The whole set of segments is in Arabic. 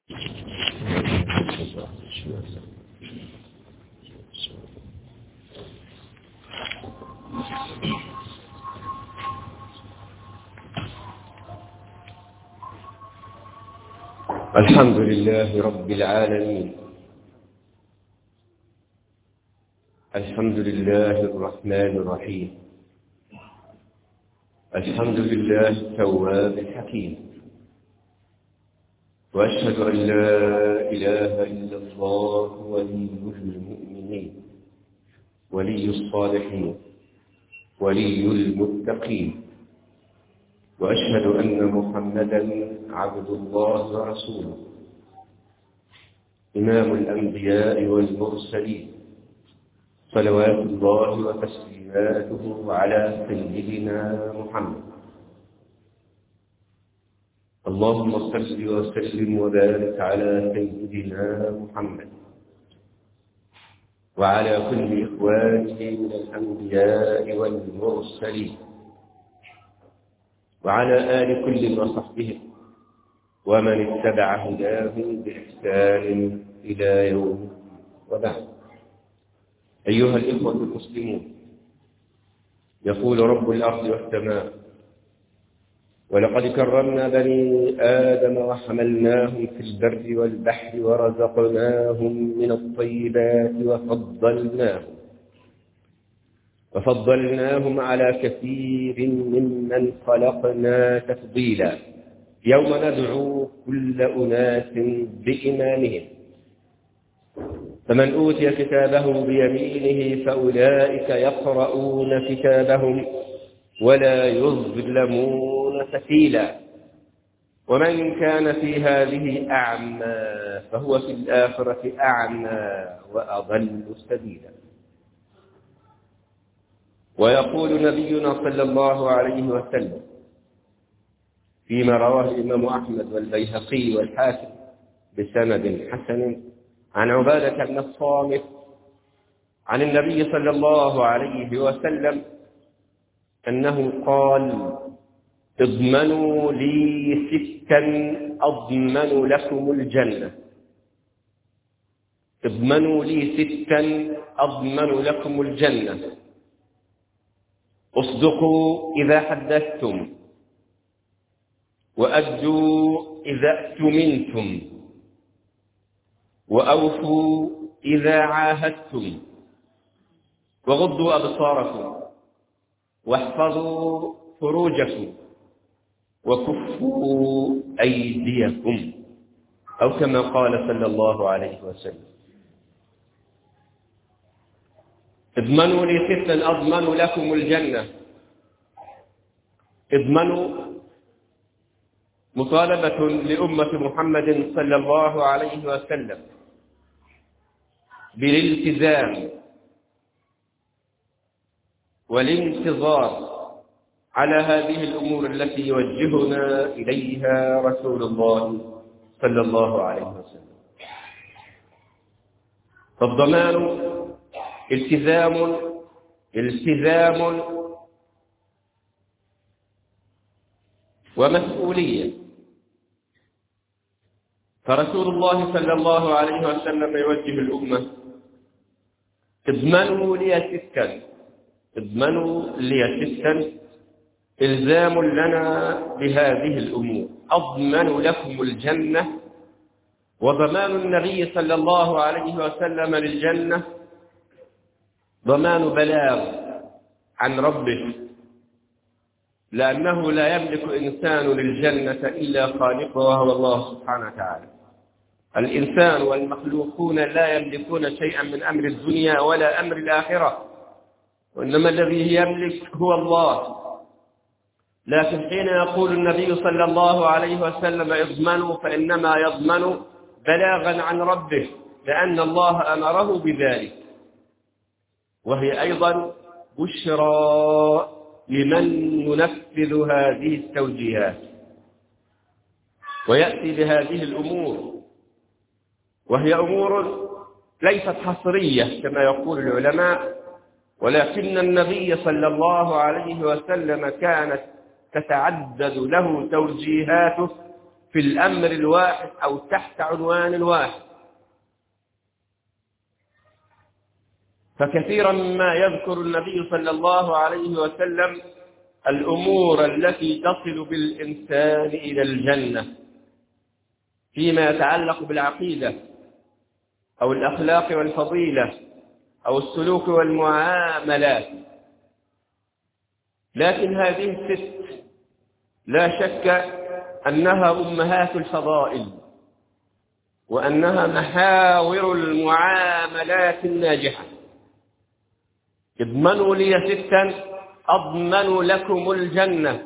الحمد لله رب العالمين. الحمد لله الرحمن الرحيم. الحمد لله التواب الحكيم. وأشهد أن لا إله إلا الله ولي المؤمنين ولي الصالحين ولي المتقين. وأشهد أن محمدًا عبد الله ورسوله إمام الأنبياء والمرسلين، صلوات الله وتسليماته على سيدنا محمد. اللهم صل وسلم وبارك على سيدنا محمد وعلى كل إخوانه من الأنبياء والمرسلين وعلى آل كل وصحبه ومن اتبع هداهم بإحسان إلى يوم. وبعد، أيها الإخوة المسلمون، يقول رب الأرض والسماء: ولقد كرمنا بني آدم وحملناهم في البر والبحر ورزقناهم من الطيبات وفضلناهم على كثير ممن خلقنا تفضيلا. يوم ندعو كل أناس بإمامهم، فمن أوتي كتابه بيمينه فأولئك يقرؤون كتابهم ولا يظلمون فتيلا. ومن كان في هذه أعمى فهو في الآخرة أعمى وأضل سبيلا. ويقول نبينا صلى الله عليه وسلم فيما رواه الإمام أحمد والبيهقي والحاكم بسند حسن عن عبادة بن الصامت عن النبي صلى الله عليه وسلم أنه قال: اضمنوا لي ستا أضمن لكم الجنة. اضمنوا لي ستا أضمن لكم الجنة: اصدقوا إذا حدثتم، وأدوا إذا اؤتمنتم، وأوفوا إذا عاهدتم، وغضوا أبصاركم، واحفظوا فروجكم، وكفوا أيديكم، أو كما قال صلى الله عليه وسلم. اضمنوا لي ستا أضمن لكم الجنة. اضمنوا مطالبة لأمة محمد صلى الله عليه وسلم بالالتزام والانتظار على هذه الأمور التي يوجهنا إليها رسول الله صلى الله عليه وسلم. فالضمان التزام ومسؤولية. فرسول الله صلى الله عليه وسلم يوجه الأمة: اضمنوا لي ستا إلزام لنا بهذه الأمور. أضمن لكم الجنة، وضمان النبي صلى الله عليه وسلم للجنة ضمان بلاغ عن ربه، لأنه لا يملك إنسان للجنة إلا خالقه وهو الله سبحانه وتعالى. الإنسان والمخلوقون لا يملكون شيئا من أمر الدنيا ولا أمر الآخرة، وإنما الذي يملك هو الله. لكن حين يقول النبي صلى الله عليه وسلم اضمنوا، فإنما يضمن بلاغا عن ربه، لأن الله أمره بذلك. وهي أيضا بشرى لمن ينفذ هذه التوجيهات ويأتي بهذه الأمور، وهي أمور ليست حصرية كما يقول العلماء، ولكن النبي صلى الله عليه وسلم كانت تتعدد له توجيهاته في الأمر الواحد أو تحت عنوان واحد. فكثيرا ما يذكر النبي صلى الله عليه وسلم الأمور التي تصل بالإنسان إلى الجنة فيما يتعلق بالعقيدة أو الأخلاق والفضيلة أو السلوك والمعاملات. لكن هذه الست لا شك أنها أمهات الفضائل، وأنها محاور المعاملات الناجحة. اضمنوا لي ستا أضمن لكم الجنة.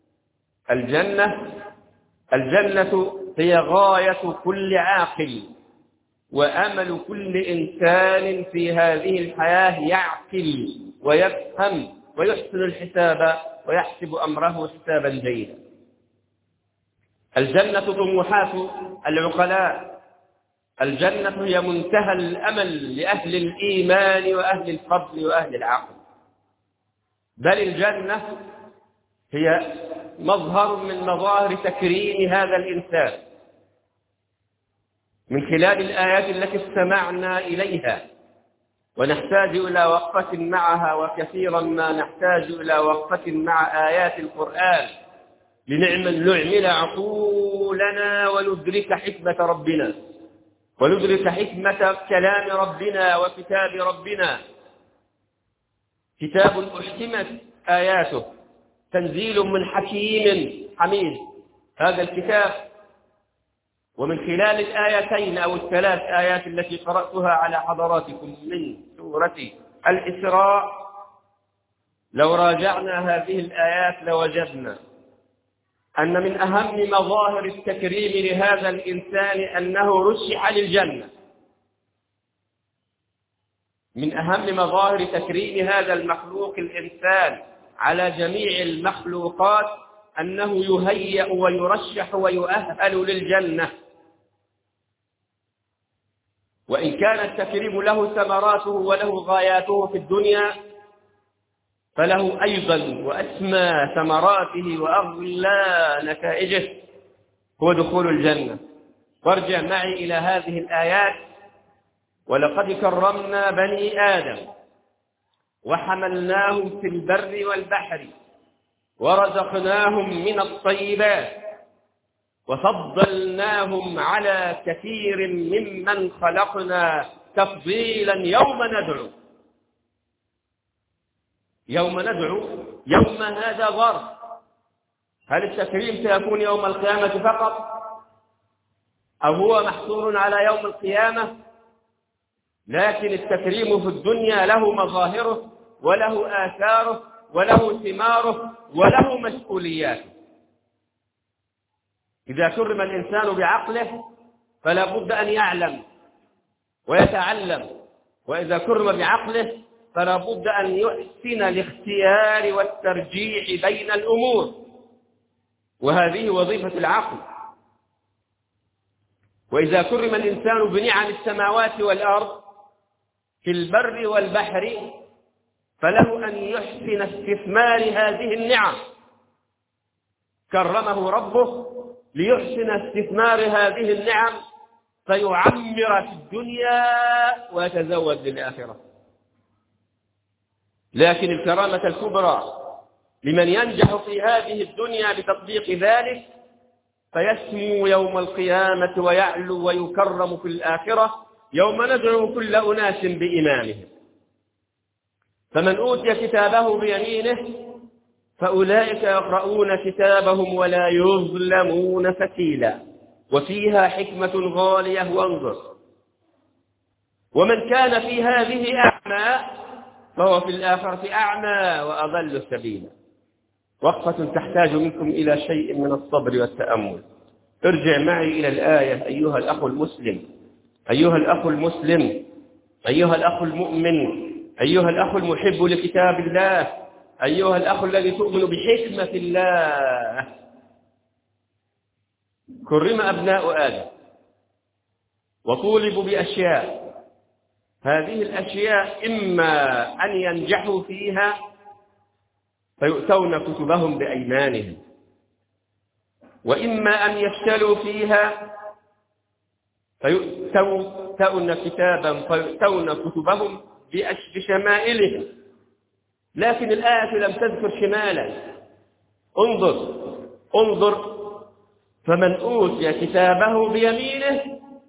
الجنة هي غاية كل عاقل وأمل كل إنسان في هذه الحياة يعقل ويفهم ويحسن الحساب ويحسب أمره حسابا جيدا. الجنة طموحات العقلاء. الجنة هي منتهى الأمل لأهل الإيمان وأهل الفضل وأهل العقل. بل الجنة هي مظهر من مظاهر تكريم هذا الإنسان من خلال الآيات التي استمعنا إليها، ونحتاج إلى وقفة معها، وكثيرا ما نحتاج إلى وقفة مع آيات القرآن لنعمل عقولنا وندرك حكمة ربنا، وندرك حكمة كلام ربنا وكتاب ربنا. كتاب أحكمت آياته، تنزيل من حكيم حميد. هذا الكتاب، ومن خلال الآيتين أو الثلاث آيات التي قرأتها على حضراتكم من سورة الإسراء، لو راجعنا هذه الآيات لوجدنا أن من أهم مظاهر التكريم لهذا الإنسان أنه رشح للجنة. من أهم مظاهر تكريم هذا المخلوق الإنسان على جميع المخلوقات أنه يهيأ ويرشح ويؤهل للجنة. وإن كان التكريم له ثمراته وله غاياته في الدنيا، فله أيضا وأسمى ثمراته وأغلى نتائجه هو دخول الجنة. وارجع معي إلى هذه الآيات: ولقد كرمنا بني آدم وحملناهم في البر والبحر ورزقناهم من الطيبات وفضلناهم على كثير ممن خلقنا تفضيلا. يوم ندعو يوم هذا ظرف. هل التكريم سيكون يوم القيامة فقط، أو هو محصور على يوم القيامة؟ لكن التكريم في الدنيا له مظاهره وله آثاره وله ثماره وله مسؤولياته. إذا كرم الإنسان بعقله فلا بد أن يعلم ويتعلم، وإذا كرم بعقله فلا بد أن يحسن الاختيار والترجيح بين الأمور، وهذه وظيفة العقل. وإذا كرم الإنسان بنعم السماوات والأرض في البر والبحر فله أن يحسن استثمار هذه النعم. كرمه ربه ليحسن استثمار هذه النعم فيعمر في الدنيا ويتزود للآخرة. لكن الكرامة الكبرى لمن ينجح في هذه الدنيا بتطبيق ذلك فيسمو يوم القيامة ويعلو ويكرم في الآخرة يوم ندعو كل أناس بإمامهم. فمن أوتي كتابه بيمينه فأولئك يقرؤون كتابهم ولا يظلمون فتيلا، وفيها حكمة غالية وانظر. ومن كان في هذه أعمى فهو في الآخرة أعمى وأضل سبيلا. وقفة تحتاج منكم إلى شيء من الصبر والتأمل. ارجع معي إلى الآية أيها الأخ المسلم، أيها الأخ المسلم، أيها الأخ المؤمن، أيها الأخ المحب لكتاب الله، أيها الأخ الذي تؤمن بحكمة الله. كرم أبناء آدم وطولبوا بأشياء. هذه الأشياء إما أن ينجحوا فيها فيؤتون كتبهم بأيمانهم، وإما أن يفشلوا فيها فيؤتون كتبهم بشمائلهم. لكن الآية لم تذكر شمالا. انظر فمن أوتي كتابه بيمينه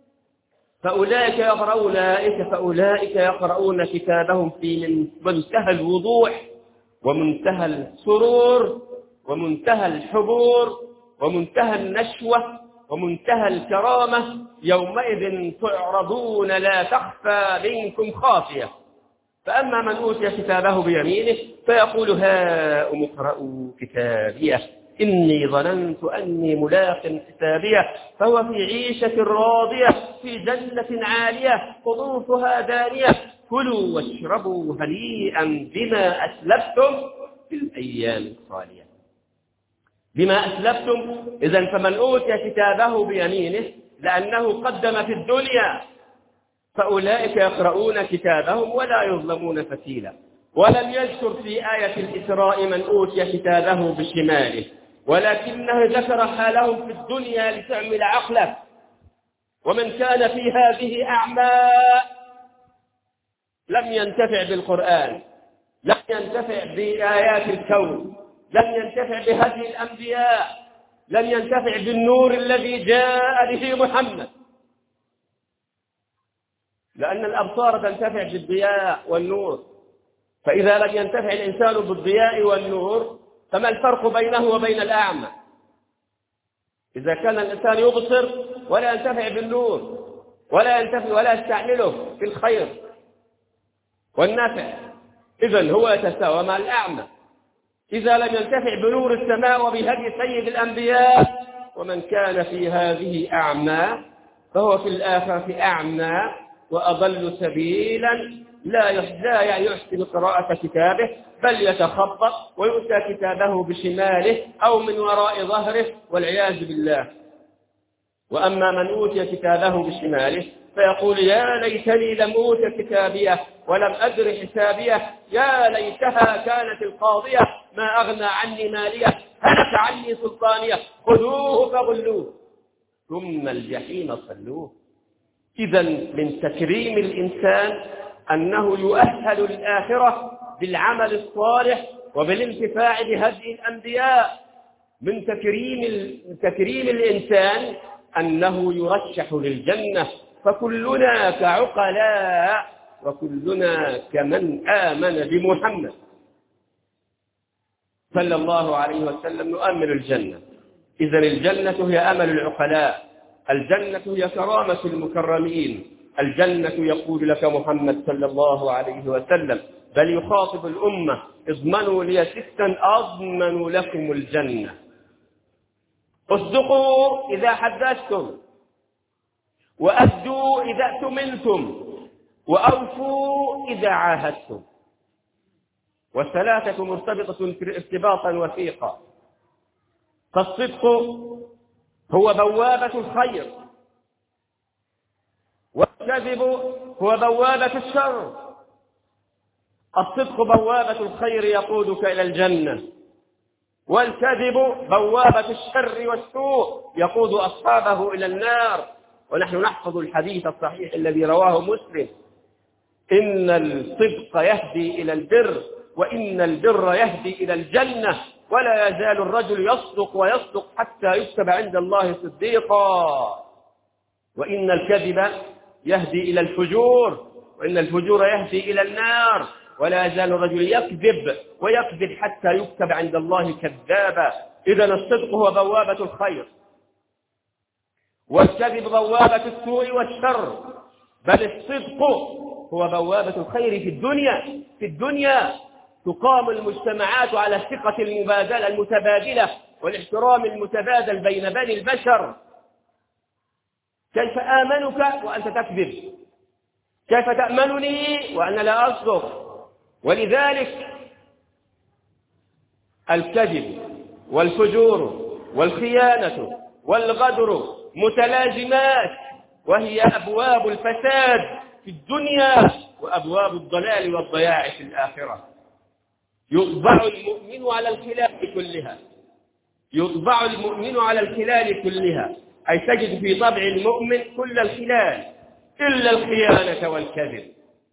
فأولئك يقرؤون كتابهم في منتهى الوضوح ومنتهى السرور ومنتهى الحبور ومنتهى النشوة ومنتهى الكرامة. يومئذ تعرضون لا تخفى منكم خافية. فأما من أوتي كتابه بيمينه فيقول هاؤم اقرءوا كتابيه إني ظننت أني ملاق حسابيه فهو في عيشة راضية في جنة عالية قطوفها دانية كلوا واشربوا هنيئا بما أسلفتم في الأيام الخالية. بما أسلفتم. إذن فمن أوتي كتابه بيمينه لأنه قدم في الدنيا فأولئك يقرؤون كتابهم ولا يظلمون فتيلا. ولم يذكر في آية الإسراء من أوتي كتابه بشماله، ولكنه ذكر حالهم في الدنيا لتعمل عقله. ومن كان في هذه أعمى لم ينتفع بالقرآن، لم ينتفع بآيات الكون، لم ينتفع بهدي الأنبياء، لم ينتفع بالنور الذي جاء به محمد. لأن الأبصار تنتفع بالضياء والنور، فإذا لم ينتفع الإنسان بالضياء والنور فما الفرق بينه وبين الأعمى؟ إذا كان الإنسان يبصر ولا ينتفع بالنور ولا يستعمله في الخير والنفع، إذن هو يتساوى مع الأعمى. إذا لم ينتفع بنور السماء وبهدي سيد الأنبياء. ومن كان في هذه أعمى فهو في الآخرة أعمى وأضل سبيلا لا يحسن قراءة كتابه بل يتخبط ويؤتى كتابه بشماله أو من وراء ظهره والعياذ بالله. وأما من أوتي كتابه بشماله فيقول يا ليتني لم أوت كتابيه ولم أدر حسابيه يا ليتها كانت القاضية ما أغنى عني ماليه هلك عني سلطانيه خذوه فغلوه ثم الجحيم صلوه. إذا من تكريم الإنسان أنه يؤهل للآخرة بالعمل الصالح وبالانتفاع بهدي الأنبياء. من تكريم الإنسان أنه يرشح للجنة، فكلنا كعقلاء وكلنا كمن آمن بمحمد صلى الله عليه وسلم نؤمل الجنة. إذن الجنة هي أمل العقلاء، الجنة هي كرامة المكرمين، الجنة يقول لك محمد صلى الله عليه وسلم بل يخاطب الأمة اضمنوا لي 6 أضمن لكم الجنة. اصدقوا إذا حدثتم، وأدوا إذا اؤتمنتم، وأوفوا إذا عاهدتم. والثلاثة مرتبطة ارتباطا وثيقا. فالصدق هو بوابة الخير، والكذب هو بوابة الشر. الصدق بوابة الخير يقودك إلى الجنة، والكذب بوابة الشر والسوء يقود أصحابه إلى النار. ونحن نحفظ الحديث الصحيح الذي رواه مسلم إن الصدق يهدي إلى البر وإن البر يهدي إلى الجنة ولا يزال الرجل يصدق ويصدق حتى يكتب عند الله صديقا. وإن الكذب يهدي إلى الفجور وإن الفجور يهدي إلى النار ولا يزال الرجل يكذب ويكذب حتى يكتب عند الله كذابا. إذن الصدق هو بوابة الخير، والكذب بوابة السوء والشر، بل الصدق هو بوابة الخير في الدنيا تقام المجتمعات على الثقة المتبادلة والاحترام المتبادل بين بني البشر. كيف آمنك وأنت تكذب؟ كيف تأمنني وأنا لا أصدق؟ ولذلك الكذب والفجور والخيانة والغدر متلازمات، وهي أبواب الفساد في الدنيا وأبواب الضلال والضياع في الآخرة. يطبع المؤمن على الخلاف كلها، يطبع المؤمن على الخلال كلها، أي تجد في طبع المؤمن كل الخلال إلا الخيانة والكذب.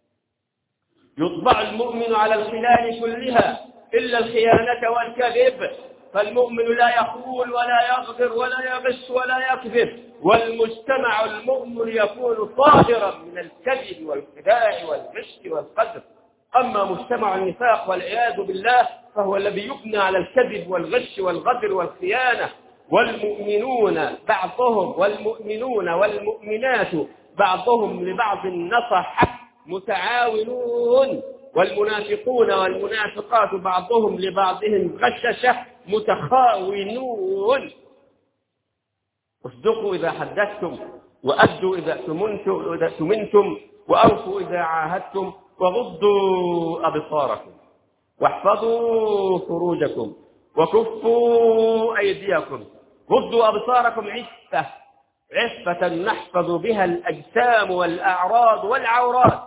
يطبع المؤمن على الخلال كلها إلا الخيانة والكذب، فالمؤمن لا يخون ولا يغدر ولا يغش ولا يكذب، والمجتمع المؤمن يكون طاهرا من الكذب والخداع والغش والقذف. أما مجتمع النفاق والعياذ بالله فهو الذي يبنى على الكذب والغش والغدر والخيانة. والمؤمنون بعضهم والمؤمنون والمؤمنات بعضهم لبعض نصح متعاونون، والمنافقون والمنافقات بعضهم لبعضهم غششة متخاونون. اصدقوا إذا حدثتم، وأدوا إذا اؤتمنتم، وأوفوا إذا عاهدتم، وغضوا أبصاركم، واحفظوا فروجكم، وكفوا أيديكم. غضوا أبصاركم عفة نحفظ بها الأجسام والأعراض والعورات.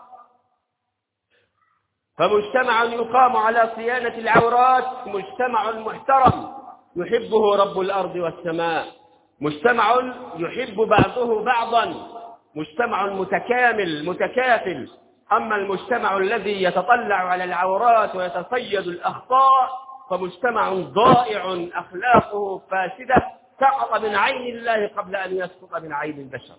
فمجتمع يقام على صيانة العورات مجتمع محترم يحبه رب الأرض والسماء، مجتمع يحب بعضه بعضا، مجتمع متكامل متكافل. أما المجتمع الذي يتطلع على العورات ويتصيد الأخطاء فمجتمع ضائع أخلاقه فاسدة، سقط من عين الله قبل أن يسقط من عين البشر.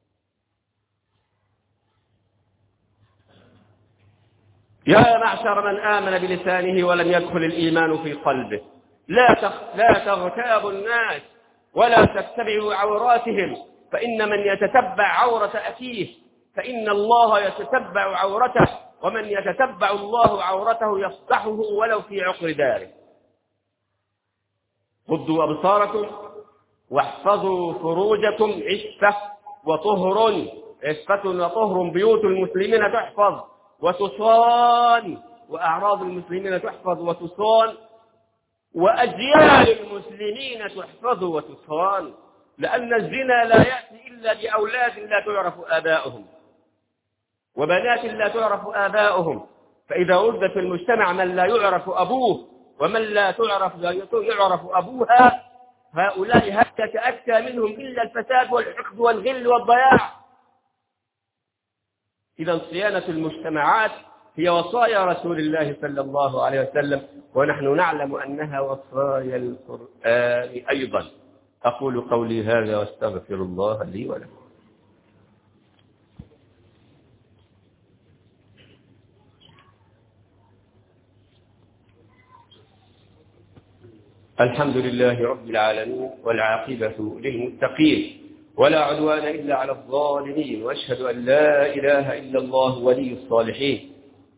يا معشر من آمن بلسانه ولم يدخل الإيمان في قلبه، لا تغتابوا الناس ولا تتبعوا عوراتهم، فإن من يتتبع عورة أخيه فإن الله يتتبع عورته، ومن يتتبع الله عورته يفضحه ولو في عقر داره. غضوا أبصاركم واحفظوا فروجكم عفة وطهر. عفة وطهر، بيوت المسلمين تحفظ وتصان، وأعراض المسلمين تحفظ وتصان، وأجيال المسلمين تحفظ وتصان، لأن الزنا لا يأتي إلا بأولاد لا تعرف آباؤهم وبنات لا تعرف آباؤهم. فإذا وجد في المجتمع من لا يعرف أبوه ومن لا يعرف أبوها، هؤلاء هل يتأتى منهم إلا الفساد والحقد والغل والضياع. إذا صيانة المجتمعات هي وصايا رسول الله صلى الله عليه وسلم، ونحن نعلم أنها وصايا القرآن أيضا. أقول قولي هذا واستغفر الله لي ولكم. الحمد لله رب العالمين، والعاقبة للمتقين، ولا عدوان إلا على الظالمين، وأشهد أن لا إله إلا الله ولي الصالحين،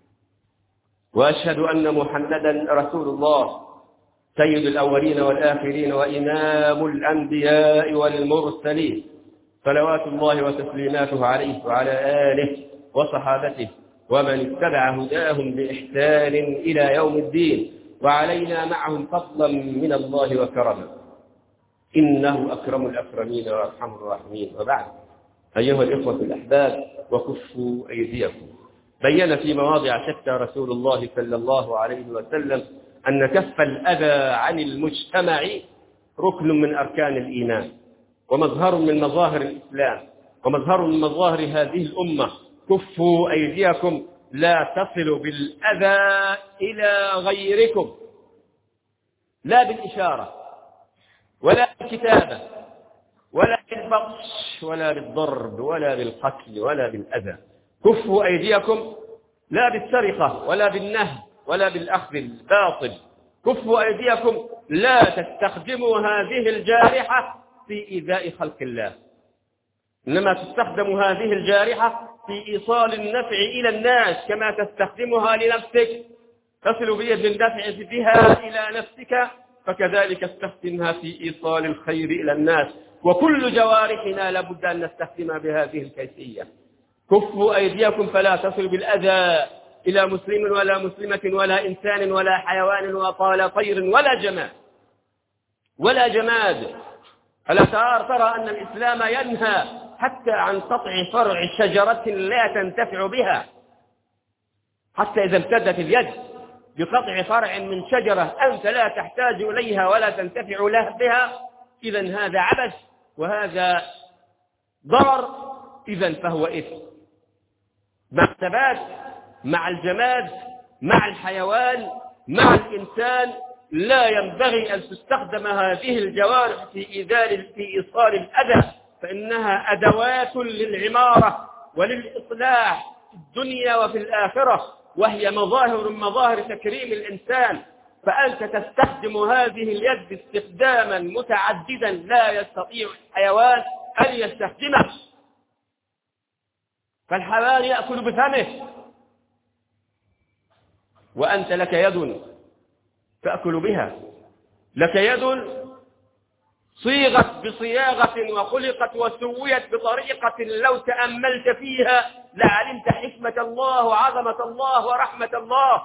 وأشهد أن محمدا رسول الله سيد الأولين والآخرين وإمام الأنبياء والمرسلين، صلوات الله وتسليماته عليه وعلى آله وصحابته ومن اتبع هداهم بإحسان إلى يوم الدين، وعلينا معهم فضلا من الله وكرما، إنه أكرم الأكرمين وأرحم الراحمين. وبعد، أيها الإخوة الأحباب، وكفوا أيديكم. بين في مواضع شتى رسول الله صلى الله عليه وسلم أن كف الأذى عن المجتمع ركن من أركان الإيمان، ومظهر من مظاهر الإسلام، ومظهر من مظاهر هذه الأمة. كفوا أيديكم، لا تصلوا بالأذى إلى غيركم، لا بالإشارة ولا بالكتابة ولا بالبطش ولا بالضرب ولا بالقتل ولا بالأذى. كفوا أيديكم لا بالسرقة ولا بالنهب ولا بالأخذ الباطل. كفوا أيديكم، لا تستخدموا هذه الجارحة في إيذاء خلق الله، إنما تستخدم هذه الجارحة في إيصال النفع إلى الناس كما تستخدمها لنفسك. تصل بيد النفع بها إلى نفسك، فكذلك استخدمها في إيصال الخير إلى الناس، وكل جوارحنا لابد أن نستخدمها بهذه الكيفية. كفوا أيديكم، فلا تصل بالأذى إلى مسلم ولا مسلمة ولا إنسان ولا حيوان ولا طير ولا جماد. ألا ترى أن الإسلام ينهى حتى عن قطع فرع شجرة لا تنتفع بها، حتى إذا امتدت اليد بقطع فرع من شجرة أنت لا تحتاج إليها ولا تنتفع له بها، إذن هذا عبث وهذا ضرر، إذن فهو إثم. مع الثبات، مع الجماد، مع الحيوان، مع الإنسان لا ينبغي أن تستخدم هذه الجوارح في إيصال الأذى، فإنها أدوات للعمارة وللإصلاح في الدنيا وفي الآخرة، وهي مظاهر من مظاهر تكريم الإنسان. فأنت تستخدم هذه اليد استخداما متعددا لا يستطيع الحيوان أن يستخدمه، فالحيوان يأكل بفمه، وأنت لك يد تأكل بها، لك يد صيغت بصياغة وخلقت وسويت بطريقة لو تأملت فيها لعلمت حكمة الله وعظمة الله ورحمة الله.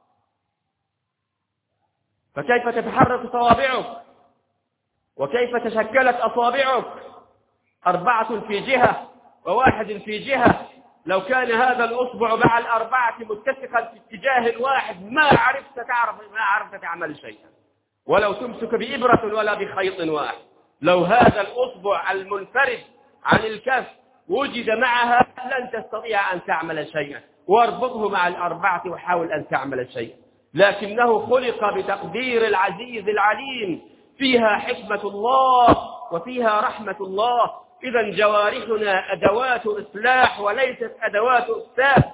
فكيف تتحرك صوابعك وكيف تشكلت أصابعك، 4 في جهة و1 في جهة. لو كان هذا الأصبع مع ال4 متسقا في اتجاه واحد ما عرفت تعمل شيئا، ولو تمسك بإبرة ولا بخيط واحد. لو هذا الأصبع المنفرد عن الكف وجد معها لن تستطيع أن تعمل شيئا، واربطه مع ال4 وحاول أن تعمل شيئا. لكنه خلق بتقدير العزيز العليم، فيها حكمة الله وفيها رحمة الله. إذن جوارحنا أدوات إصلاح وليست أدوات إفساد،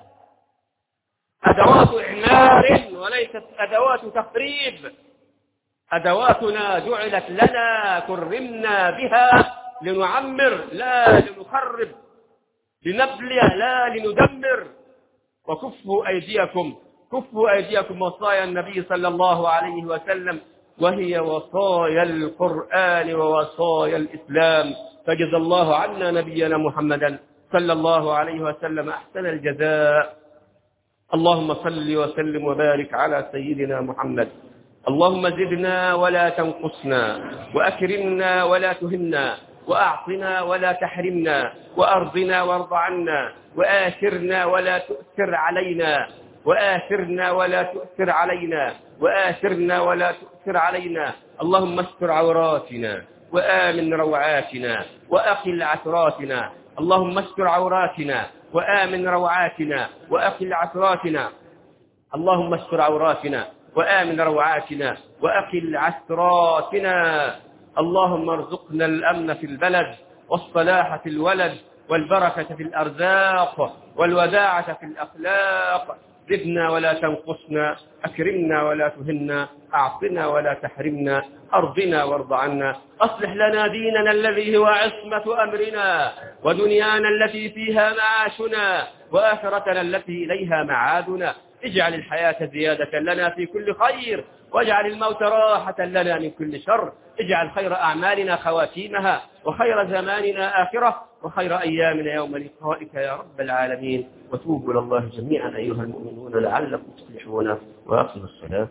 أدوات إعمار وليست أدوات تخريب. أدواتنا جعلت لنا، كرمنا بها لنعمر لا لنخرب، لنبلي لا لندمر. وكفوا أيديكم وصايا النبي صلى الله عليه وسلم، وهي وصايا القرآن ووصايا الإسلام. فجزى الله عنا نبينا محمدا صلى الله عليه وسلم أحسن الجزاء. اللهم صل وسلم وبارك على سيدنا محمد. اللهم زدنا ولا تنقصنا، وأكرمنا ولا تهنا، وأعطنا ولا تحرمنا، وأرضنا وارض عنا، وآثرنا ولا تؤثر علينا، وآثرنا ولا تؤثر علينا، وآثرنا ولا تؤثر علينا. اللهم استر عوراتنا وآمن روعاتنا وأقل عثراتنا. اللهم استر عوراتنا وآمن روعاتنا وأقل عثراتنا. اللهم استر عوراتنا وآمن روعاتنا وأقل عثراتنا. اللهم ارزقنا الأمن في البلد، والصلاح في الولد، والبركة في الأرزاق، والوداعة في الأخلاق. زدنا ولا تنقصنا، أكرمنا ولا تهنا، أعطنا ولا تحرمنا، أرضنا وارض عنا. أصلح لنا ديننا الذي هو عصمة أمرنا، ودنيانا التي فيها معاشنا، وآخرتنا التي إليها معادنا. اجعل الحياة زيادة لنا في كل خير، واجعل الموت راحة لنا من كل شر. اجعل خير أعمالنا خواتيمها، وخير زماننا آخرة، وخير أيامنا يوم لقائك يا رب العالمين. وتوبوا إلى الله جميعا أيها المؤمنون لعلكم تفلحون. وأقم الصلاة.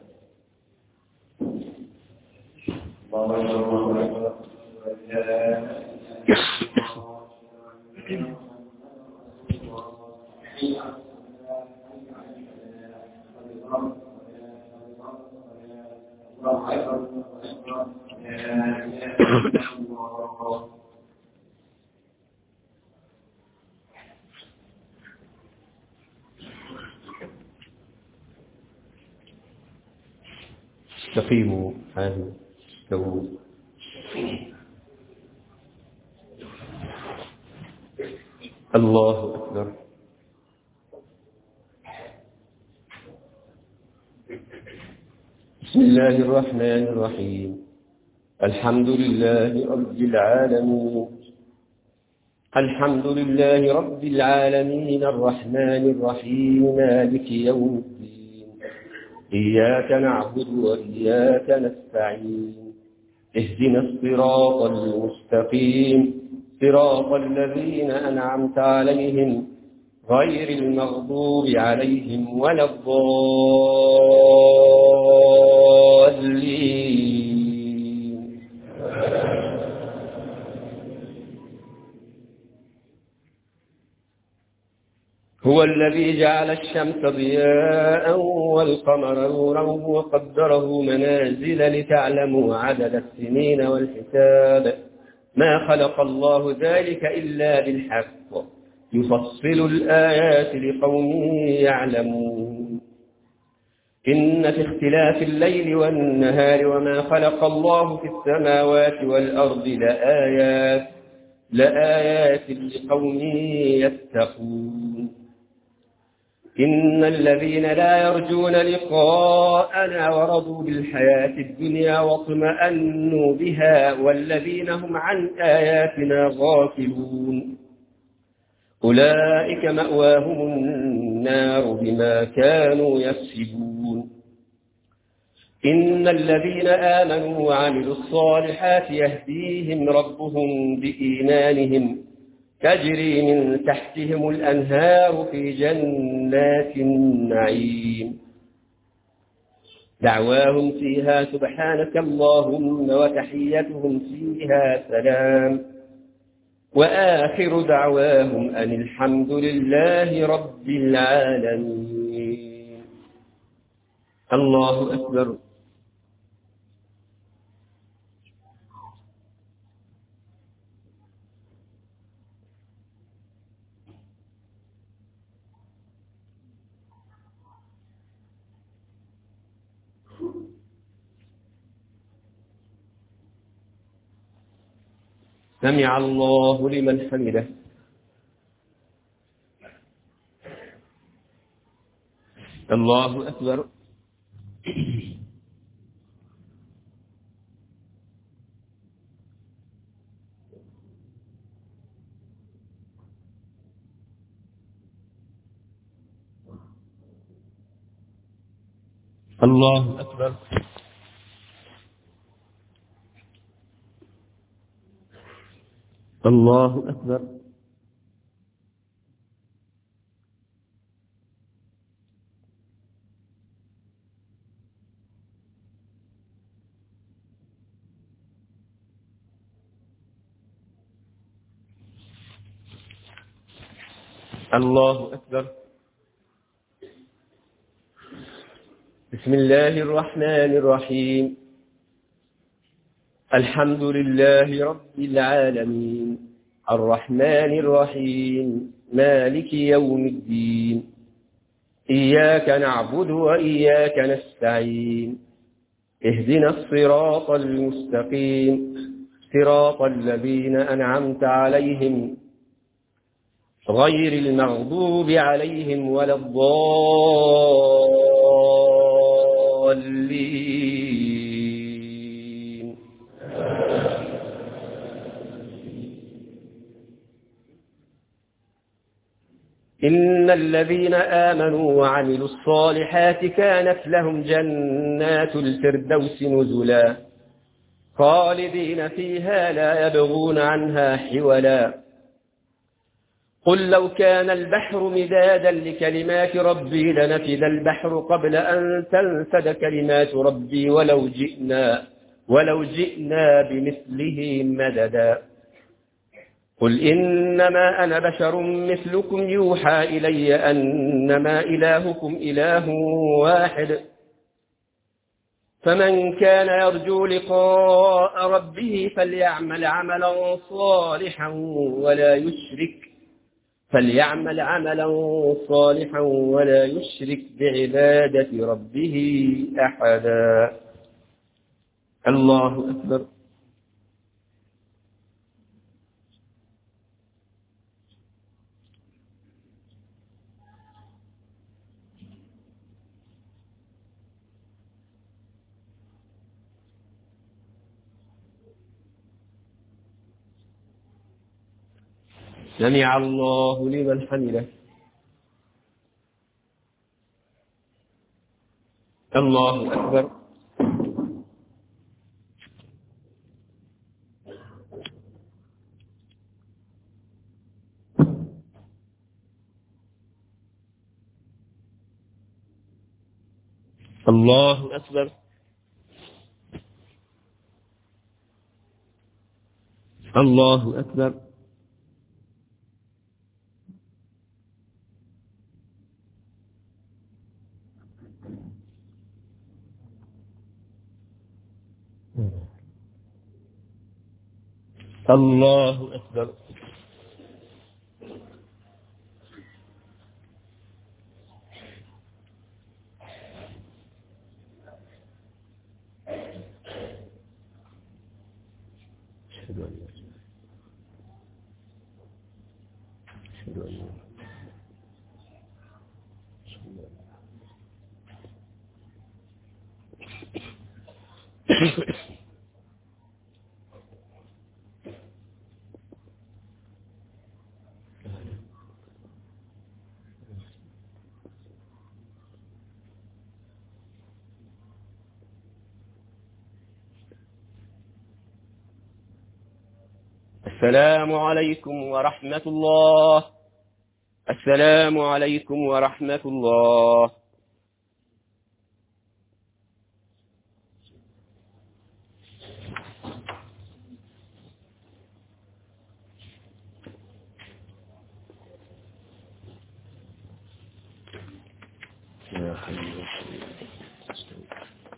استقيموا حالوا استووا. الله أكبر. بسم الله الرحمن الرحيم. الحمد لله رب العالمين، الحمد لله رب العالمين الرحمن الرحيم مالك يوم الدين. إياك نعبد وإياك نستعين. اهدنا الصراط المستقيم، صراط الذين أنعمت عليهم غير المغضوب عليهم ولا الضالين. هو الذي جعل الشمس ضياء والقمر نورا وقدره منازل لتعلموا عدد السنين والحساب ما خلق الله ذلك إلا بالحق يفصل الآيات لقوم يعلمون إن في اختلاف الليل والنهار وما خلق الله في السماوات والأرض لآيات لقوم يتقون إن الذين لا يرجون لقاءنا ورضوا بالحياة الدنيا واطمأنوا بها والذين هم عن آياتنا غافلون أولئك مأواهم النار بما كانوا يكسبون إن الذين آمنوا وعملوا الصالحات يهديهم ربهم بإيمانهم تجري من تحتهم الأنهار في جنات النعيم دعواهم فيها سبحانك اللهم وتحيتهم فيها سلام وآخر دعواهم أن الحمد لله رب العالمين. الله أكبر. سمع الله لمن حمده. الله أكبر. الله أكبر. الله أكبر. الله أكبر. بسم الله الرحمن الرحيم. الحمد لله رب العالمين الرحمن الرحيم مالك يوم الدين إياك نعبد وإياك نستعين اهدنا الصراط المستقيم صراط الذين أنعمت عليهم غير المغضوب عليهم ولا الضالين. إن الذين آمنوا وعملوا الصالحات كانت لهم جنات الفردوس نزلا خالدين فيها لا يبغون عنها حولا قل لو كان البحر مدادا لكلمات ربي لنفد البحر قبل أن تنفد كلمات ربي ولو جئنا بمثله مددا قل إنما أنا بشر مثلكم يوحى إلي أنما إلهكم إله واحد فمن كان يرجو لقاء ربه فليعمل عملا صالحا ولا يشرك بعبادة ربه أحدا. الله أكبر. سمع الله لمن حمده. الله أكبر. الله أكبر. الله أكبر. الله أكبر. أشهد أن لا إله إلا الله. السلام عليكم ورحمة الله. السلام عليكم ورحمة الله. يا حي يا قيوم.